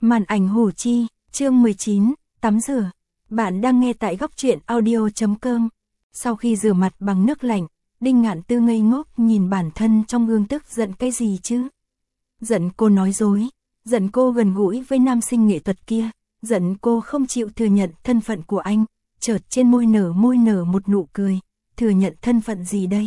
Màn ảnh Hủ Chi, chương 19, tắm rửa. Bạn đang nghe tại góc truyện audio.com. Sau khi rửa mặt bằng nước lạnh, Đinh Ngạn Tư ngây ngốc nhìn bản thân trong gương, tức giận cái gì chứ? Giận cô nói dối, giận cô gần gũi với nam sinh nghệ thuật kia, giận cô không chịu thừa nhận thân phận của anh. Chợt trên môi nở một nụ cười, thừa nhận thân phận gì đây?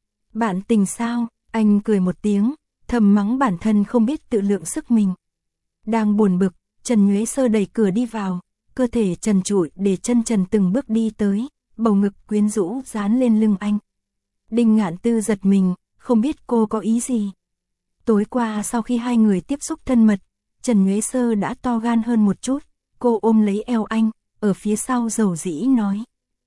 Bạn tình sao? Anh cười một tiếng, thầm mắng bản thân không biết tự lượng sức mình. Đang buồn bực, Trần Nhuế Sơ đẩy cửa đi vào, cơ thể trần trụi để chân trần từng bước đi tới, bầu ngực quyến rũ dán lên lưng anh. Đinh Ngạn Tư giật mình, không biết cô có ý gì. Tối qua sau khi hai người tiếp xúc thân mật, Trần Nhuế Sơ đã to gan hơn một chút, cô ôm lấy eo anh, ở phía sau dầu dĩ nói.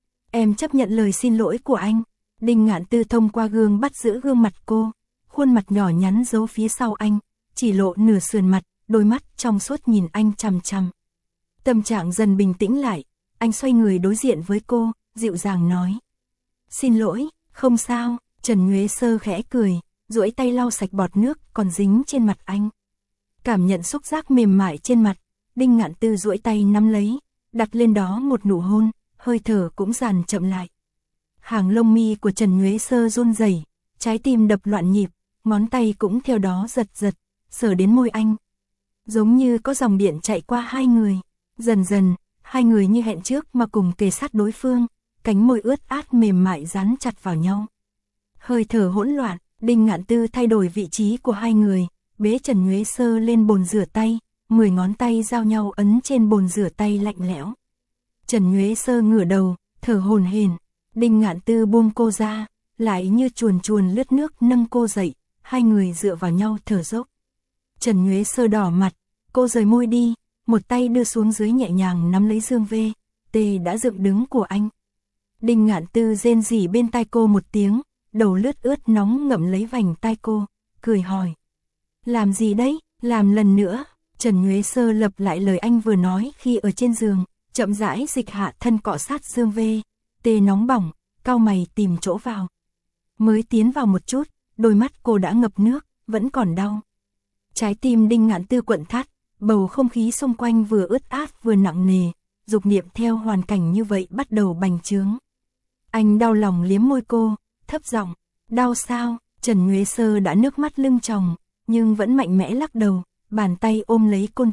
Em chấp nhận lời xin lỗi của anh. Đinh Ngạn Tư thông qua gương bắt giữ gương mặt cô, khuôn mặt nhỏ nhắn giấu phía sau anh, chỉ lộ nửa sườn mặt, đôi mắt trong suốt nhìn anh chằm chằm. Tâm trạng dần bình tĩnh lại, anh xoay người đối diện với cô, dịu dàng nói. Xin lỗi, không sao. Trần Nhuế Sơ khẽ cười, duỗi tay lau sạch bọt nước còn dính trên mặt anh. Cảm nhận xúc giác mềm mại trên mặt, Đinh Ngạn Tư duỗi tay nắm lấy, đặt lên đó một nụ hôn, hơi thở cũng dần chậm lại. Hàng lông mi của Trần Nhuế Sơ run rẩy, trái tim đập loạn nhịp, ngón tay cũng theo đó giật giật, sờ đến môi anh. Giống như có dòng điện chạy qua hai người, dần dần, hai người như hẹn trước mà cùng kề sát đối phương, cánh môi ướt át mềm mại dán chặt vào nhau. Hơi thở hỗn loạn, Đinh Ngạn Tư thay đổi vị trí của hai người, bế Trần Nhuế Sơ lên bồn rửa tay, 10 ngón tay giao nhau ấn trên bồn rửa tay lạnh lẽo. Trần Nhuế Sơ ngửa đầu, thở hổn hển. Đinh Ngạn Tư buông cô ra, lại như chuồn chuồn lướt nước nâng cô dậy, hai người dựa vào nhau thở dốc. Trần Nhuế Sơ đỏ mặt, cô rời môi đi, một tay đưa xuống dưới nhẹ nhàng nắm lấy dương tê đã dựng đứng của anh. Đinh Ngạn Tư rên rỉ bên tai cô một tiếng, đầu lướt ướt nóng ngậm lấy vành tai cô, cười hỏi. Làm gì đấy, làm lần nữa. Trần Nhuế Sơ lặp lại lời anh vừa nói khi ở trên giường, chậm rãi dịch hạ thân cọ sát dương tê nóng bỏng, cau mày tìm chỗ vào. Mới tiến vào một chút, đôi mắt cô đã ngập nước, vẫn còn đau. Trái tim Đinh Ngạn Tư quặn thắt, bầu không khí xung quanh vừa ướt át vừa nặng nề, dục niệm theo hoàn cảnh như vậy bắt đầu bành trướng. Anh đau lòng liếm môi cô, thấp giọng, đau sao? Trần Nhuế Sơ đã nước mắt lưng tròng, nhưng vẫn mạnh mẽ lắc đầu, bàn tay ôm lấy côn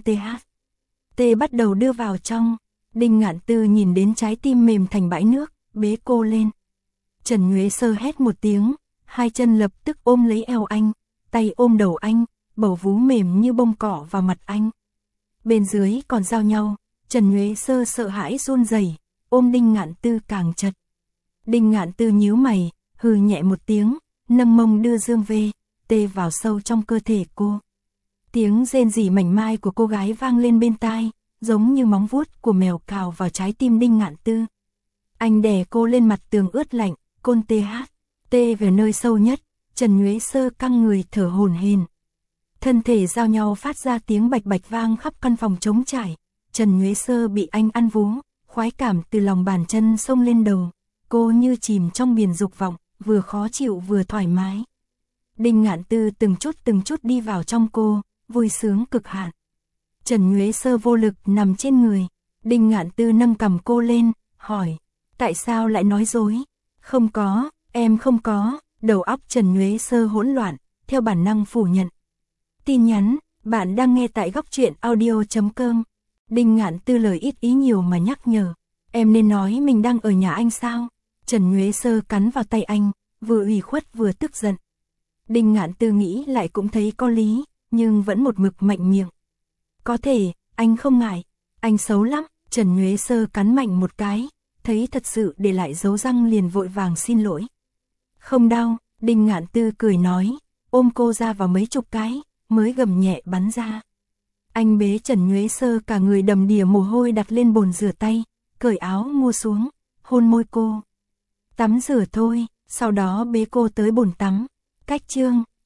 tê bắt đầu đưa vào trong. Đinh Ngạn Tư nhìn đến trái tim mềm thành bãi nước, bế cô lên. Trần Nhuế Sơ hét một tiếng, hai chân lập tức ôm lấy eo anh, tay ôm đầu anh, bầu vú mềm như bông cỏ vào mặt anh. Bên dưới còn giao nhau, Trần Nhuế Sơ sợ hãi run rẩy, ôm Đinh Ngạn Tư càng chặt. Đinh Ngạn Tư nhíu mày, hừ nhẹ một tiếng, nâng mông đưa dương tê vào sâu trong cơ thể cô. Tiếng rên rỉ mảnh mai của cô gái vang lên bên tai, giống như móng vuốt của mèo cào vào trái tim Đinh Ngạn Tư. Anh đè cô lên mặt tường ướt lạnh, côn tê về nơi sâu nhất, Trần Nhuế Sơ căng người thở hổn hển. Thân thể giao nhau phát ra tiếng bạch bạch vang khắp căn phòng trống trải. Trần Nhuế Sơ bị anh ăn vú, khoái cảm từ lòng bàn chân xông lên đầu. Cô như chìm trong biển dục vọng, vừa khó chịu vừa thoải mái. Đinh Ngạn Tư từng chút đi vào trong cô, vui sướng cực hạn. Trần Nhuế Sơ vô lực nằm trên người. Đinh Ngạn Tư nâng cầm cô lên, hỏi. Tại sao lại nói dối? Không có, em không có. Đầu óc Trần Nhuế Sơ hỗn loạn, theo bản năng phủ nhận. Tin nhắn, bạn đang nghe tại góc truyện audio.com. Đinh Ngạn Tư lời ít ý nhiều mà nhắc nhở. Em nên nói mình đang ở nhà anh sao? Trần Nhuế Sơ cắn vào tay anh, vừa ủy khuất vừa tức giận. Đinh Ngạn Tư nghĩ lại cũng thấy có lý, nhưng vẫn một mực mạnh miệng. Có thể, anh không ngại. Anh xấu lắm. Trần Nhuế Sơ cắn mạnh một cái, thấy thật sự để lại dấu răng liền vội vàng xin lỗi. Không đau. Đinh Ngạn Tư cười nói, ôm cô ra vào mấy chục cái, mới gầm nhẹ bắn ra. Anh bế Trần Nhuế Sơ cả người đầm đìa mồ hôi đặt lên bồn rửa tay, cởi áo mua xuống, hôn môi cô. Tắm rửa thôi, sau đó bế cô tới bồn tắm. Cách chương